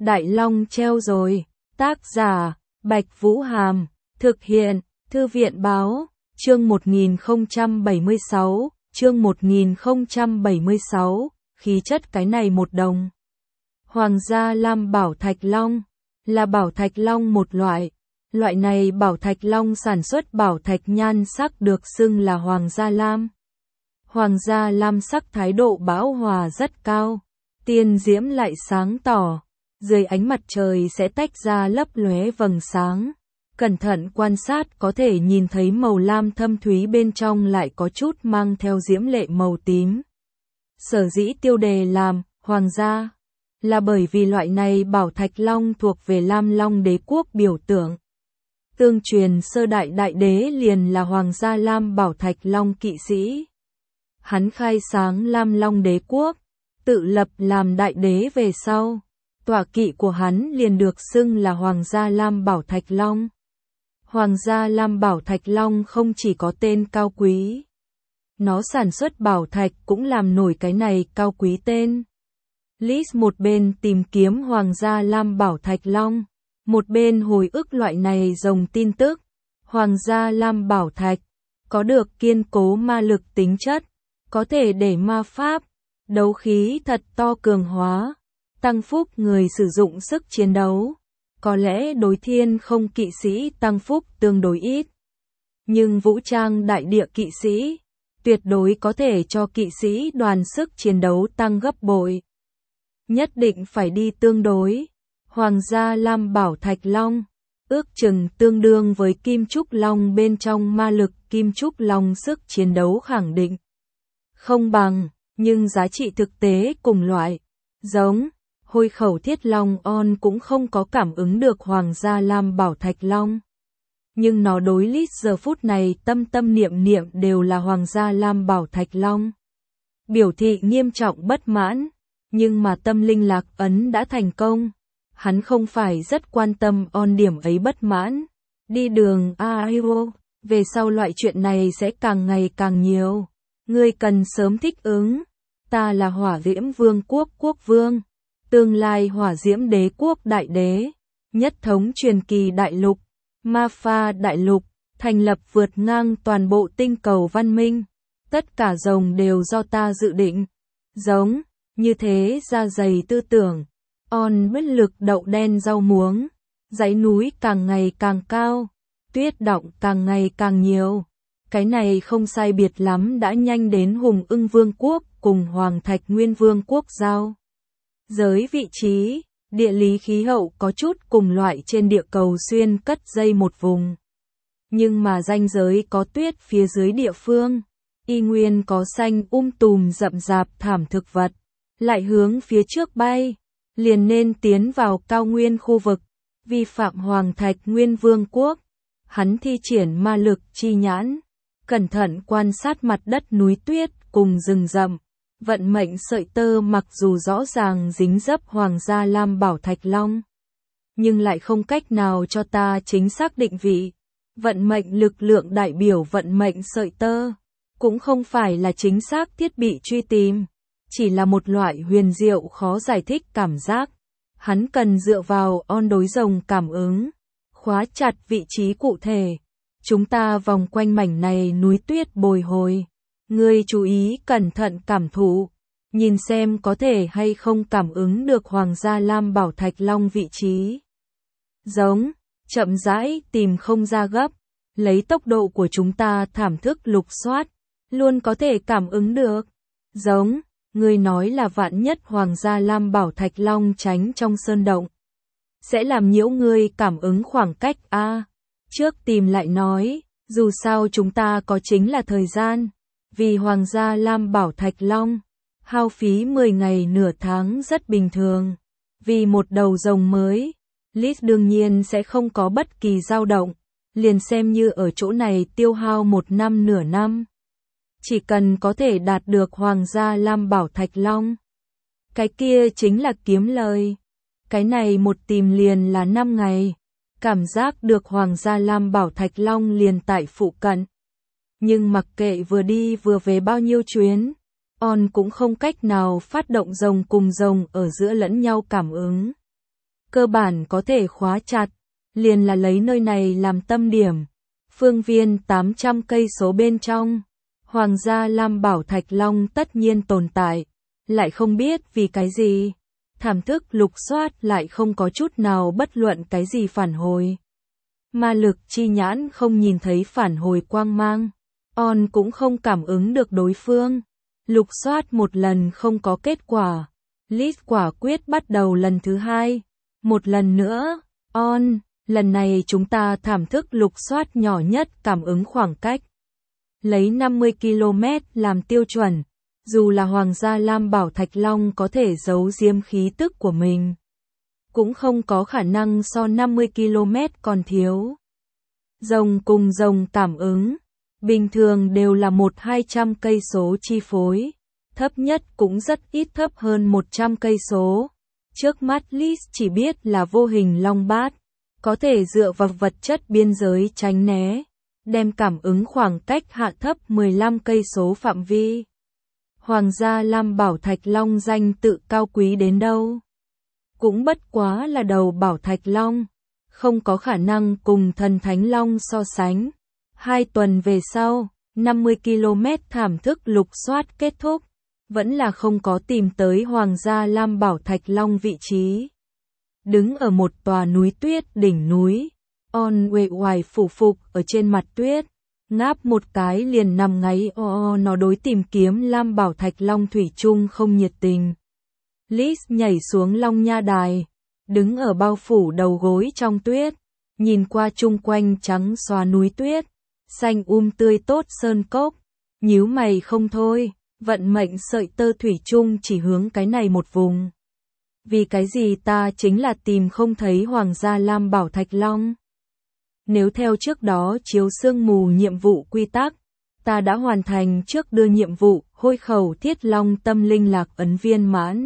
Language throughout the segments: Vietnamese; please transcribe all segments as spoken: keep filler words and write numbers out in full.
Đại Long treo rồi. Tác giả, Bạch Vũ Hàm. Thực hiện, Thư viện Báo. Chương một nghìn không trăm bảy mươi sáu. Chương một nghìn không trăm bảy mươi sáu. Khí chất cái này một đồng. Hoàng gia lam bảo thạch long. Là bảo thạch long một loại. Loại này bảo thạch long sản xuất bảo thạch nhan sắc được xưng là hoàng gia lam. Hoàng gia lam sắc thái độ bão hòa rất cao. Tiên diễm lại sáng tỏ. Dưới ánh mặt trời sẽ tách ra lấp lóe vầng sáng. Cẩn thận quan sát có thể nhìn thấy màu lam thâm thúy bên trong lại có chút mang theo diễm lệ màu tím. Sở dĩ tiêu đề làm hoàng gia là bởi vì loại này bảo thạch long thuộc về Lam Long đế quốc biểu tượng. Tương truyền sơ đại đại đế liền là hoàng gia lam bảo thạch long kỵ sĩ. Hắn khai sáng Lam Long đế quốc, tự lập làm đại đế về sau. Tọa kỵ của hắn liền được xưng là Hoàng gia Lam Bảo Thạch Long. Hoàng gia Lam Bảo Thạch Long không chỉ có tên cao quý. Nó sản xuất bảo thạch cũng làm nổi cái này cao quý tên. Liz một bên tìm kiếm Hoàng gia Lam Bảo Thạch Long, một bên hồi ức loại này dòng tin tức. Hoàng gia Lam Bảo Thạch có được kiên cố ma lực tính chất, có thể để ma pháp, đấu khí thật to cường hóa. Tăng phúc người sử dụng sức chiến đấu. Có lẽ đối thiên không kỵ sĩ tăng phúc tương đối ít. Nhưng vũ trang đại địa kỵ sĩ, tuyệt đối có thể cho kỵ sĩ đoàn sức chiến đấu tăng gấp bội. Nhất định phải đi tương đối. Hoàng gia Lam Bảo Thạch Long, ước chừng tương đương với Kim Trúc Long bên trong ma lực Kim Trúc Long sức chiến đấu khẳng định. Không bằng, nhưng giá trị thực tế cùng loại. Giống. Hôi khẩu thiết long on cũng không có cảm ứng được Hoàng gia Lam Bảo Thạch Long. Nhưng nó đối Liz giờ phút này tâm tâm niệm niệm đều là Hoàng gia Lam Bảo Thạch Long. Biểu thị nghiêm trọng bất mãn, nhưng mà tâm linh lạc ấn đã thành công. Hắn không phải rất quan tâm on điểm ấy bất mãn. Đi đường Aio, về sau loại chuyện này sẽ càng ngày càng nhiều. Ngươi cần sớm thích ứng. Ta là Hỏa Diễm Vương quốc quốc vương. Tương lai Hỏa Diễm Đế quốc đại đế, nhất thống truyền kỳ đại lục, ma pha đại lục, thành lập vượt ngang toàn bộ tinh cầu văn minh. Tất cả rồng đều do ta dự định. Giống, như thế da dày tư tưởng. On bất lực đậu đen rau muống. Dãy núi càng ngày càng cao. Tuyết động càng ngày càng nhiều. Cái này không sai biệt lắm đã nhanh đến Hùng Ưng Vương quốc cùng Hoàng Thạch Nguyên Vương quốc giao. Giới vị trí, địa lý khí hậu có chút cùng loại trên địa cầu xuyên cất dây một vùng. Nhưng mà ranh giới có tuyết phía dưới địa phương, y nguyên có xanh um tùm rậm rạp thảm thực vật, lại hướng phía trước bay, liền nên tiến vào cao nguyên khu vực, vi phạm Hoàng Thạch Nguyên Vương quốc. Hắn thi triển ma lực chi nhãn, cẩn thận quan sát mặt đất núi tuyết cùng rừng rậm. Vận mệnh sợi tơ mặc dù rõ ràng dính dấp Hoàng gia Lam Bảo Thạch Long, nhưng lại không cách nào cho ta chính xác định vị. Vận mệnh lực lượng đại biểu vận mệnh sợi tơ, cũng không phải là chính xác thiết bị truy tìm, chỉ là một loại huyền diệu khó giải thích cảm giác. Hắn cần dựa vào on đối rồng cảm ứng, khóa chặt vị trí cụ thể. Chúng ta vòng quanh mảnh này núi tuyết bồi hồi. Ngươi chú ý cẩn thận cảm thụ, nhìn xem có thể hay không cảm ứng được Hoàng gia Lam Bảo Thạch Long vị trí. Giống, chậm rãi tìm không ra gấp, lấy tốc độ của chúng ta thảm thức lục soát, luôn có thể cảm ứng được. Giống, ngươi nói là vạn nhất Hoàng gia Lam Bảo Thạch Long tránh trong sơn động, sẽ làm nhiễu ngươi cảm ứng khoảng cách a. Trước tìm lại nói, dù sao chúng ta có chính là thời gian. Vì Hoàng gia Lam Bảo Thạch Long, hao phí mười ngày nửa tháng rất bình thường. Vì một đầu rồng mới, Liz đương nhiên sẽ không có bất kỳ dao động, liền xem như ở chỗ này tiêu hao một năm nửa năm. Chỉ cần có thể đạt được Hoàng gia Lam Bảo Thạch Long, cái kia chính là kiếm lời. Cái này một tìm liền là năm ngày, cảm giác được Hoàng gia Lam Bảo Thạch Long liền tại phụ cận. Nhưng mặc kệ vừa đi vừa về bao nhiêu chuyến, on cũng không cách nào phát động rồng cùng rồng ở giữa lẫn nhau cảm ứng. cơ bản có thể khóa chặt, liền là lấy nơi này làm tâm điểm. Phương viên tám trăm cây số bên trong, Hoàng gia Lam Bảo Thạch Long tất nhiên tồn tại, lại không biết vì cái gì. Thảm thức lục soát lại không có chút nào bất luận cái gì phản hồi. Ma lực chi nhãn không nhìn thấy phản hồi quang mang. On cũng không cảm ứng được đối phương. Lục soát một lần không có kết quả. Liz quả quyết bắt đầu lần thứ hai. Một lần nữa, On, lần này chúng ta thảm thức lục soát nhỏ nhất cảm ứng khoảng cách. Lấy năm mươi ki lô mét làm tiêu chuẩn. Dù là Hoàng gia Lam Bảo Thạch Long có thể giấu giếm khí tức của mình, cũng không có khả năng so năm mươi ki lô mét còn thiếu. Rồng cùng rồng cảm ứng, bình thường đều là một hai trăm cây số chi phối, thấp nhất cũng rất ít thấp hơn một trăm cây số. Trước mắt Liz chỉ biết là vô hình long bát, có thể dựa vào vật chất biên giới tránh né, đem cảm ứng khoảng cách hạ thấp mười lăm cây số phạm vi. Hoàng gia Lam Bảo Thạch Long danh tự cao quý đến đâu, cũng bất quá là đầu Bảo Thạch Long, không có khả năng cùng Thần Thánh Long so sánh. Hai tuần về sau, năm mươi ki lô mét thảm thức lục soát kết thúc, vẫn là không có tìm tới Hoàng gia Lam Bảo Thạch Long vị trí. Đứng ở một tòa núi tuyết đỉnh núi, On uể oải phủ phục ở trên mặt tuyết. Ngáp một cái liền nằm ngáy o o nó đối tìm kiếm Lam Bảo Thạch Long thủy chung không nhiệt tình. Liz nhảy xuống Long Nha Đài, đứng ở bao phủ đầu gối trong tuyết, nhìn qua chung quanh trắng xóa núi tuyết, xanh um tươi tốt sơn cốc, nhíu mày không thôi, vận mệnh sợi tơ thủy chung chỉ hướng cái này một vùng. Vì cái gì ta chính là tìm không thấy Hoàng gia Lam Bảo Thạch Long? Nếu theo trước đó chiếu sương mù nhiệm vụ quy tắc, ta đã hoàn thành trước đưa nhiệm vụ hôi khẩu thiết long tâm linh lạc ấn viên mãn.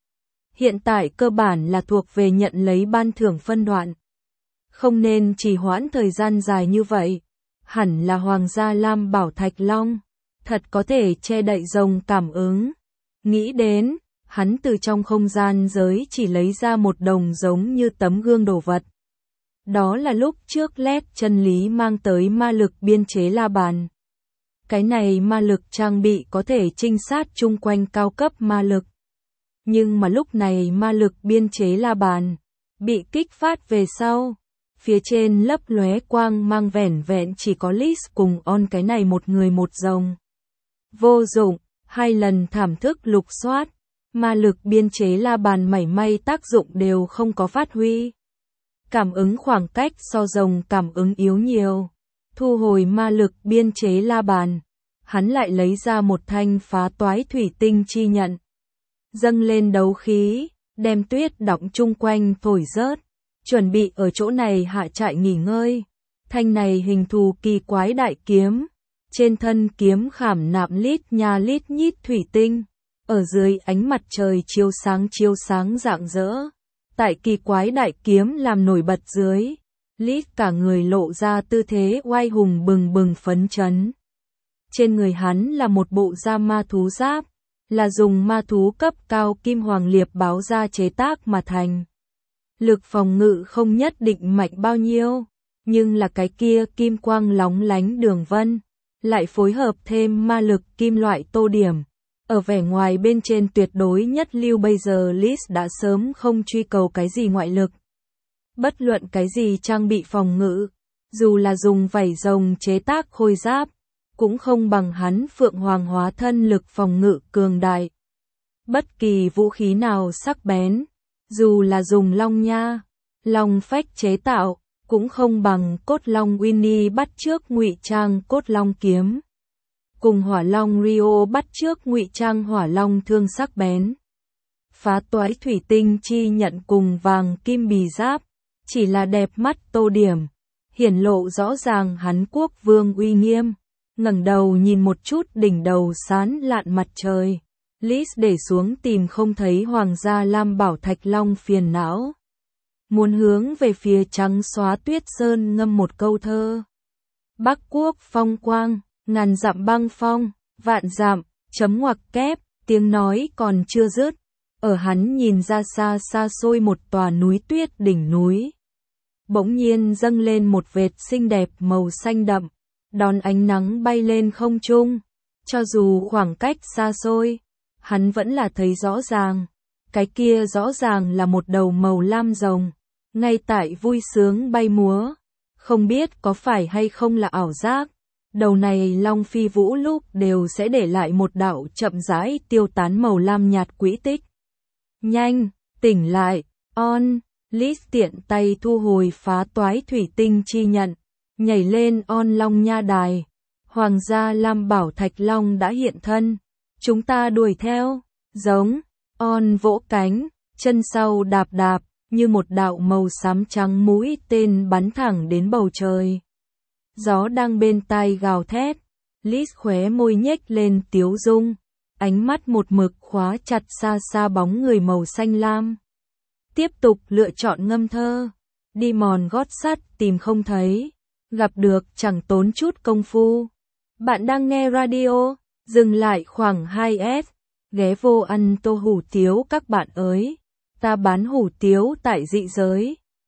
Hiện tại cơ bản là thuộc về nhận lấy ban thưởng phân đoạn. Không nên trì hoãn thời gian dài như vậy. Hẳn là Hoàng gia Lam Bảo Thạch Long, thật có thể che đậy rồng cảm ứng. Nghĩ đến, hắn từ trong không gian giới chỉ lấy ra một đồng giống như tấm gương đồ vật. Đó là lúc trước Lét chân lý mang tới ma lực biên chế la bàn. Cái này ma lực trang bị có thể trinh sát chung quanh cao cấp ma lực. Nhưng mà lúc này ma lực biên chế la bàn bị kích phát về sau. Phía trên lấp lóe quang mang vẻn vẹn chỉ có Liz cùng On cái này một người một rồng. Vô dụng, hai lần thảm thức lục soát, ma lực biên chế la bàn mảy may tác dụng đều không có phát huy. Cảm ứng khoảng cách so rồng cảm ứng yếu nhiều. Thu hồi ma lực biên chế la bàn, hắn lại lấy ra một thanh phá toái thủy tinh chi nhận. Dâng lên đấu khí, đem tuyết đọng chung quanh thổi rớt, chuẩn bị ở chỗ này hạ trại nghỉ ngơi. Thanh này hình thù kỳ quái đại kiếm, trên thân kiếm khảm nạm lít nha lít nhít thủy tinh, ở dưới ánh mặt trời chiếu sáng chiếu sáng rạng rỡ. Tại kỳ quái đại kiếm làm nổi bật dưới, Lít cả người lộ ra tư thế oai hùng bừng bừng phấn chấn. Trên người hắn là một bộ da ma thú giáp, là dùng ma thú cấp cao kim hoàng liệp báo da chế tác mà thành. Lực phòng ngự không nhất định mạnh bao nhiêu, nhưng là cái kia kim quang lóng lánh đường vân, lại phối hợp thêm ma lực kim loại tô điểm. Ở vẻ ngoài bên trên tuyệt đối nhất lưu bây giờ Liz đã sớm không truy cầu cái gì ngoại lực. Bất luận cái gì trang bị phòng ngự, dù là dùng vảy rồng chế tác khôi giáp, cũng không bằng hắn phượng hoàng hóa thân lực phòng ngự cường đại. Bất kỳ vũ khí nào sắc bén, dù là dùng long nha, long phách chế tạo, cũng không bằng cốt long Winnie bắt chước ngụy trang cốt long kiếm. Cùng hỏa long Rio bắt chước ngụy trang hỏa long thương sắc bén. Phá toái thủy tinh chi nhận cùng vàng kim bì giáp, chỉ là đẹp mắt tô điểm, hiển lộ rõ ràng hắn quốc vương uy nghiêm. Ngẩng đầu nhìn một chút đỉnh đầu sán lạn mặt trời, Liz để xuống tìm không thấy Hoàng gia Lam Bảo Thạch Long phiền não. Muốn hướng về phía trắng xóa tuyết sơn ngâm một câu thơ. Bắc quốc phong quang, ngàn dặm băng phong, vạn dặm, chấm ngoặc kép, tiếng nói còn chưa dứt. Ở hắn nhìn ra xa xa xôi một tòa núi tuyết đỉnh núi. Bỗng nhiên dâng lên một vệt xinh đẹp màu xanh đậm, đón ánh nắng bay lên không trung. Cho dù khoảng cách xa xôi, hắn vẫn là thấy rõ ràng. Cái kia rõ ràng là một đầu màu lam rồng, ngay tại vui sướng bay múa. Không biết có phải hay không là ảo giác, đầu này long phi vũ lúc đều sẽ để lại một đạo chậm rãi tiêu tán màu lam nhạt quỹ tích. Nhanh, tỉnh lại, On, Liz tiện tay thu hồi phá toái thủy tinh chi nhận, nhảy lên On long nha đài. Hoàng gia Lam Bảo Thạch Long đã hiện thân, chúng ta đuổi theo, giống, On vỗ cánh, chân sau đạp đạp, như một đạo màu xám trắng mũi tên bắn thẳng đến bầu trời. Gió đang bên tai gào thét, Liz khóe môi nhếch lên tiếu dung, ánh mắt một mực khóa chặt xa xa bóng người màu xanh lam. Tiếp tục lựa chọn ngâm thơ, đi mòn gót sắt tìm không thấy, gặp được chẳng tốn chút công phu. Bạn đang nghe radio, dừng lại khoảng hai S, ghé vô ăn tô hủ tiếu các bạn ơi, ta bán hủ tiếu tại dị giới.